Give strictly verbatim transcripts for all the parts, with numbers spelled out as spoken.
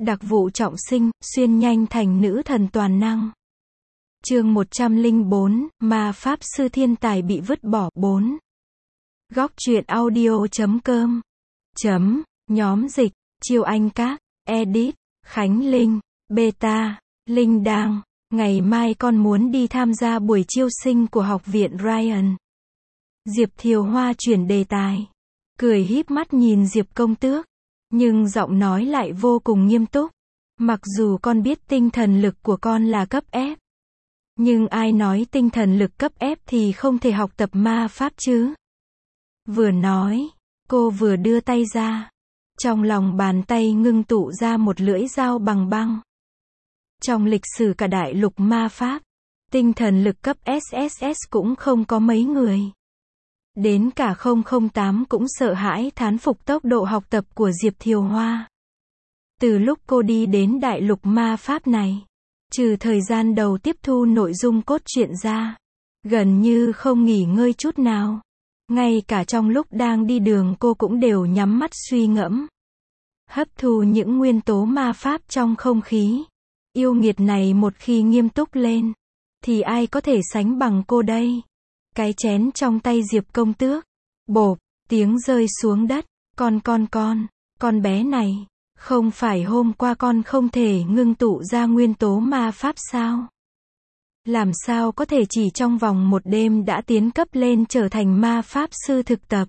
Đặc vụ trọng sinh, xuyên nhanh thành nữ thần toàn năng. Chương một trăm lẻ bốn, ma pháp sư thiên tài bị vứt bỏ. bốn. Góc truyện audio chấm com. Chấm, nhóm dịch, Chiêu Anh Các, edit, Khánh Linh, beta, Linh Đang. Ngày mai con muốn đi tham gia buổi chiêu sinh của học viện Ryan. Diệp Thiều Hoa chuyển đề tài. Cười híp mắt nhìn Diệp công tước. Nhưng giọng nói lại vô cùng nghiêm túc. Mặc dù con biết tinh thần lực của con là cấp ép. Nhưng ai nói tinh thần lực cấp ép thì không thể học tập ma pháp chứ? Vừa nói, cô vừa đưa tay ra. Trong lòng bàn tay ngưng tụ ra một lưỡi dao bằng băng. Trong lịch sử cả đại lục ma pháp, tinh thần lực cấp ét ét ét cũng không có mấy người. Đến cả không không tám cũng sợ hãi thán phục tốc độ học tập của Diệp Thiều Hoa. Từ lúc cô đi đến đại lục ma pháp này, trừ thời gian đầu tiếp thu nội dung cốt truyện ra, gần như không nghỉ ngơi chút nào. Ngay cả trong lúc đang đi đường cô cũng đều nhắm mắt suy ngẫm, hấp thu những nguyên tố ma pháp trong không khí. Yêu nghiệt này một khi nghiêm túc lên, thì ai có thể sánh bằng cô đây? Cái chén trong tay Diệp công tước, bộp, tiếng rơi xuống đất. Con con con, con bé này, không phải hôm qua con không thể ngưng tụ ra nguyên tố ma pháp sao? Làm sao có thể chỉ trong vòng một đêm đã tiến cấp lên trở thành ma pháp sư thực tập?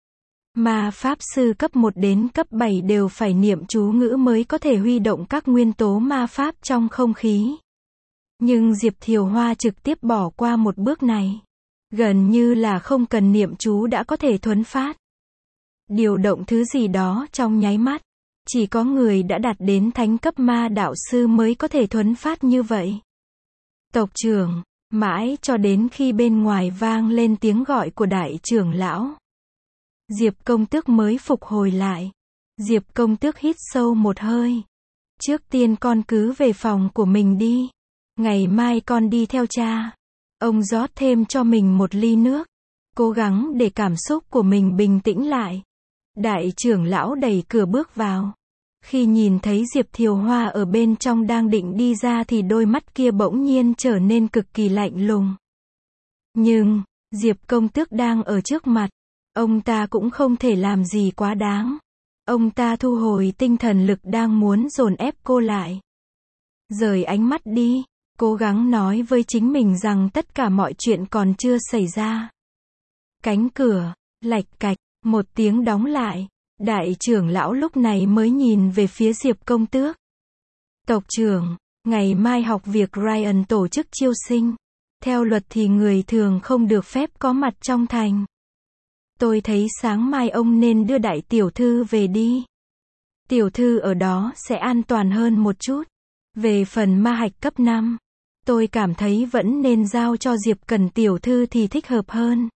Ma pháp sư cấp một đến cấp bảy đều phải niệm chú ngữ mới có thể huy động các nguyên tố ma pháp trong không khí. Nhưng Diệp Thiều Hoa trực tiếp bỏ qua một bước này. Gần như là không cần niệm chú đã có thể thuấn phát. Điều động thứ gì đó trong nháy mắt. Chỉ có người đã đạt đến thánh cấp ma đạo sư mới có thể thuấn phát như vậy. Tộc trưởng, mãi cho đến khi bên ngoài vang lên tiếng gọi của đại trưởng lão, Diệp công tước mới phục hồi lại. Diệp công tước hít sâu một hơi. Trước tiên con cứ về phòng của mình đi. Ngày mai con đi theo cha. Ông rót thêm cho mình một ly nước. Cố gắng để cảm xúc của mình bình tĩnh lại. Đại trưởng lão đẩy cửa bước vào. Khi nhìn thấy Diệp Thiều Hoa ở bên trong đang định đi ra thì đôi mắt kia bỗng nhiên trở nên cực kỳ lạnh lùng. Nhưng, Diệp công tước đang ở trước mặt. Ông ta cũng không thể làm gì quá đáng. Ông ta thu hồi tinh thần lực đang muốn dồn ép cô lại. Rời ánh mắt đi. Cố gắng nói với chính mình rằng tất cả mọi chuyện còn chưa xảy ra. Cánh cửa, lạch cạch, một tiếng đóng lại. Đại trưởng lão lúc này mới nhìn về phía Diệp công tước. Tộc trưởng, ngày mai học việc Ryan tổ chức chiêu sinh. Theo luật thì người thường không được phép có mặt trong thành. Tôi thấy sáng mai ông nên đưa đại tiểu thư về đi. Tiểu thư ở đó sẽ an toàn hơn một chút. Về phần ma hạch cấp năm, tôi cảm thấy vẫn nên giao cho Diệp Cần tiểu thư thì thích hợp hơn.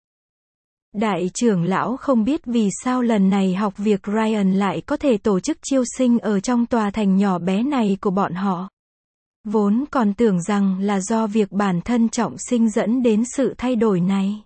Đại trưởng lão không biết vì sao lần này học việc Ryan lại có thể tổ chức chiêu sinh ở trong tòa thành nhỏ bé này của bọn họ. Vốn còn tưởng rằng là do việc bản thân trọng sinh dẫn đến sự thay đổi này.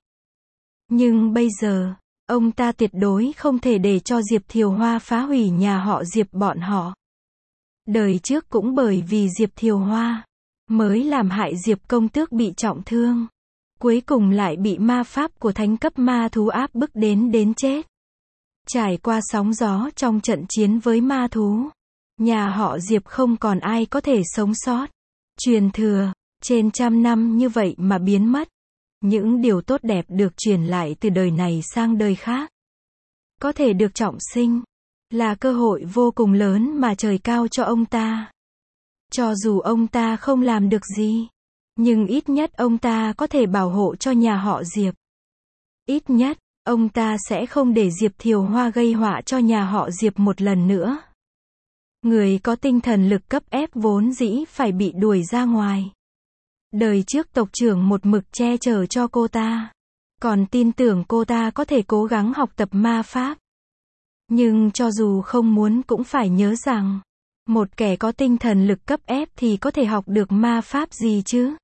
Nhưng bây giờ, ông ta tuyệt đối không thể để cho Diệp Thiều Hoa phá hủy nhà họ Diệp bọn họ. Đời trước cũng bởi vì Diệp Thiều Hoa mới làm hại Diệp công tước bị trọng thương. Cuối cùng lại bị ma pháp của thánh cấp ma thú áp bức đến đến chết. Trải qua sóng gió trong trận chiến với ma thú, nhà họ Diệp không còn ai có thể sống sót. Truyền thừa, trên trăm năm như vậy mà biến mất. Những điều tốt đẹp được truyền lại từ đời này sang đời khác. Có thể được trọng sinh, là cơ hội vô cùng lớn mà trời cao cho ông ta. Cho dù ông ta không làm được gì, nhưng ít nhất ông ta có thể bảo hộ cho nhà họ Diệp. Ít nhất, ông ta sẽ không để Diệp Thiều Hoa gây họa cho nhà họ Diệp một lần nữa. Người có tinh thần lực cấp ép vốn dĩ phải bị đuổi ra ngoài. Đời trước tộc trưởng một mực che chở cho cô ta. Còn tin tưởng cô ta có thể cố gắng học tập ma pháp. Nhưng cho dù không muốn cũng phải nhớ rằng, một kẻ có tinh thần lực cấp ép thì có thể học được ma pháp gì chứ?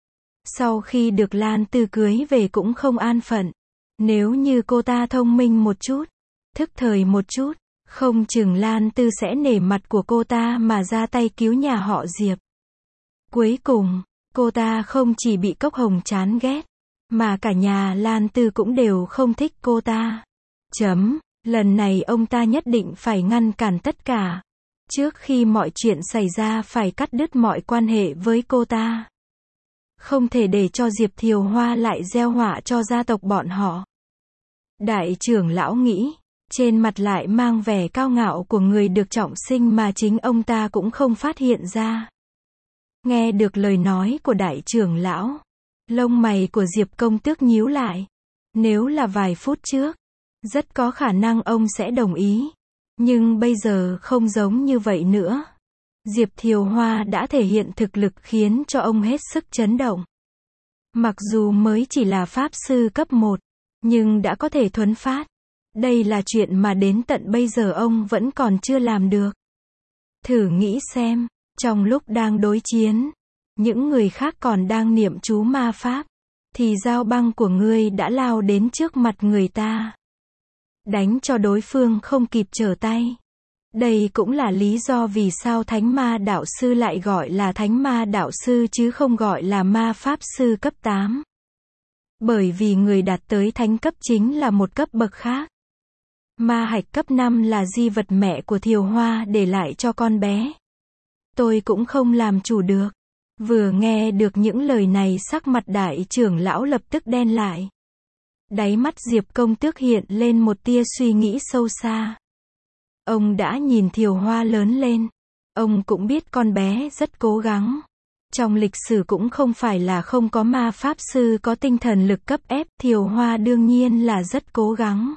Sau khi được Lan Tư cưới về cũng không an phận. Nếu như cô ta thông minh một chút, thức thời một chút, Không chừng Lan Tư sẽ nể mặt của cô ta mà ra tay cứu nhà họ Diệp. Cuối cùng, cô ta không chỉ bị Cốc Hồng chán ghét, mà cả nhà Lan Tư cũng đều không thích cô ta. Chấm, lần này ông ta nhất định phải ngăn cản tất cả. Trước khi mọi chuyện xảy ra phải cắt đứt mọi quan hệ với cô ta. Không thể để cho Diệp Thiều Hoa lại gieo họa cho gia tộc bọn họ. Đại trưởng lão nghĩ, trên mặt lại mang vẻ cao ngạo của người được trọng sinh mà chính ông ta cũng không phát hiện ra. Nghe được lời nói của đại trưởng lão, lông mày của Diệp Công Tước nhíu lại. Nếu là vài phút trước, rất có khả năng ông sẽ đồng ý. Nhưng bây giờ không giống như vậy nữa. Diệp Thiều Hoa đã thể hiện thực lực khiến cho ông hết sức chấn động. Mặc dù mới chỉ là pháp sư cấp một, nhưng đã có thể thuấn phát. Đây là chuyện mà đến tận bây giờ ông vẫn còn chưa làm được. Thử nghĩ xem, trong lúc đang đối chiến, những người khác còn đang niệm chú ma pháp, thì dao băng của ngươi đã lao đến trước mặt người ta. Đánh cho đối phương không kịp trở tay. Đây cũng là lý do vì sao Thánh Ma Đạo Sư lại gọi là Thánh Ma Đạo Sư chứ không gọi là Ma Pháp Sư cấp tám. Bởi vì người đạt tới thánh cấp chính là một cấp bậc khác. Ma hạch cấp năm là di vật mẹ của Thiều Hoa để lại cho con bé. Tôi cũng không làm chủ được. Vừa nghe được những lời này sắc mặt đại trưởng lão lập tức đen lại. Đáy mắt Diệp Công Tước hiện lên một tia suy nghĩ sâu xa. Ông đã nhìn Thiều Hoa lớn lên. Ông cũng biết con bé rất cố gắng. Trong lịch sử cũng không phải là không có ma pháp sư có tinh thần lực cấp ép, Thiều Hoa đương nhiên là rất cố gắng.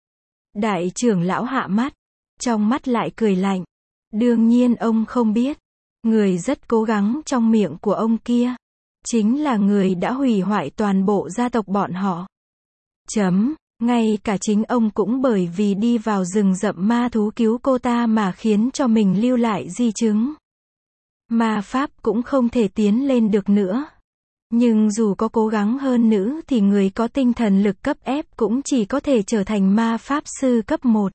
Đại trưởng lão hạ mắt, trong mắt lại cười lạnh. Đương nhiên ông không biết, người rất cố gắng trong miệng của ông kia, chính là người đã hủy hoại toàn bộ gia tộc bọn họ. Chấm, ngay cả chính ông cũng bởi vì đi vào rừng rậm ma thú cứu cô ta mà khiến cho mình lưu lại di chứng. Ma pháp cũng không thể tiến lên được nữa. Nhưng dù có cố gắng hơn nữa thì người có tinh thần lực cấp ép cũng chỉ có thể trở thành ma pháp sư cấp một.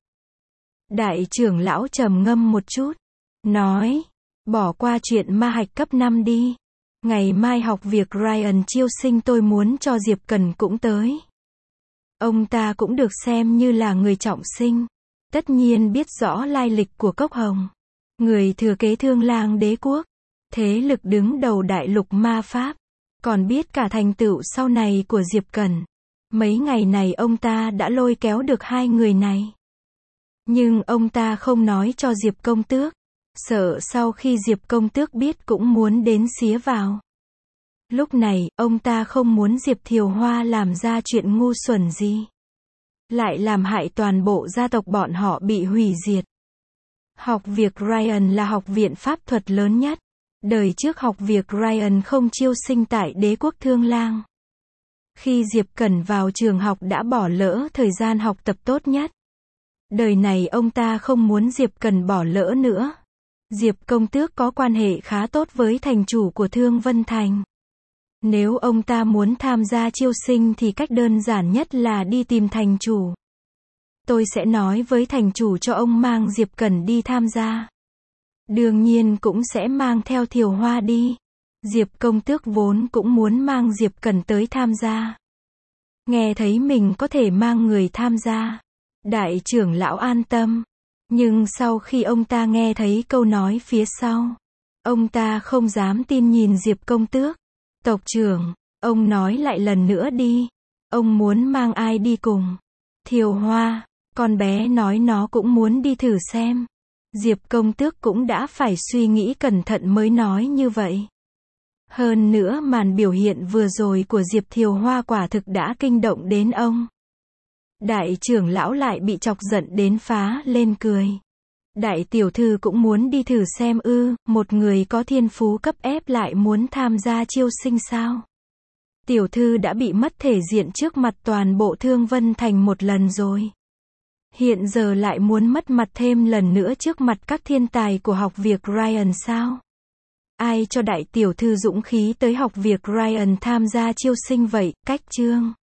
Đại trưởng lão trầm ngâm một chút, nói, bỏ qua chuyện ma hạch cấp năm đi. Ngày mai học việc Ryan chiêu sinh tôi muốn cho Diệp Cần cũng tới. Ông ta cũng được xem như là người trọng sinh. Tất nhiên biết rõ lai lịch của Cốc Hồng. Người thừa kế Thương Lang Đế quốc. Thế lực đứng đầu đại lục ma pháp. Còn biết cả thành tựu sau này của Diệp Cần. Mấy ngày này ông ta đã lôi kéo được hai người này. Nhưng ông ta không nói cho Diệp Công Tước. Sợ sau khi Diệp Công Tước biết cũng muốn đến xía vào. Lúc này, ông ta không muốn Diệp Thiều Hoa làm ra chuyện ngu xuẩn gì. Lại làm hại toàn bộ gia tộc bọn họ bị hủy diệt. Học việc Ryan là học viện pháp thuật lớn nhất. Đời trước học việc Ryan không chiêu sinh tại đế quốc Thương Lang. Khi Diệp Cẩn vào trường học đã bỏ lỡ thời gian học tập tốt nhất. Đời này ông ta không muốn Diệp Cẩn bỏ lỡ nữa. Diệp Công Tước có quan hệ khá tốt với thành chủ của Thương Vân Thành. Nếu ông ta muốn tham gia chiêu sinh thì cách đơn giản nhất là đi tìm thành chủ. Tôi sẽ nói với thành chủ cho ông mang Diệp Cẩn đi tham gia. Đương nhiên cũng sẽ mang theo Thiều Hoa đi. Diệp Công Tước vốn cũng muốn mang Diệp Cẩn tới tham gia. Nghe thấy mình có thể mang người tham gia. Đại trưởng lão an tâm. Nhưng sau khi ông ta nghe thấy câu nói phía sau, ông ta không dám tin nhìn Diệp Công Tước. Tộc trưởng, ông nói lại lần nữa đi. Ông muốn mang ai đi cùng? Thiều Hoa, con bé nói nó cũng muốn đi thử xem. Diệp Công Tước cũng đã phải suy nghĩ cẩn thận mới nói như vậy. Hơn nữa màn biểu hiện vừa rồi của Diệp Thiều Hoa quả thực đã kinh động đến ông. Đại trưởng lão lại bị chọc giận đến phá lên cười. Đại tiểu thư cũng muốn đi thử xem ư, một người có thiên phú cấp ép lại muốn tham gia chiêu sinh sao? Tiểu thư đã bị mất thể diện trước mặt toàn bộ Thương Vân Thành một lần rồi. Hiện giờ lại muốn mất mặt thêm lần nữa trước mặt các thiên tài của học việc Ryan sao? Ai cho đại tiểu thư dũng khí tới học việc Ryan tham gia chiêu sinh vậy? Cách chương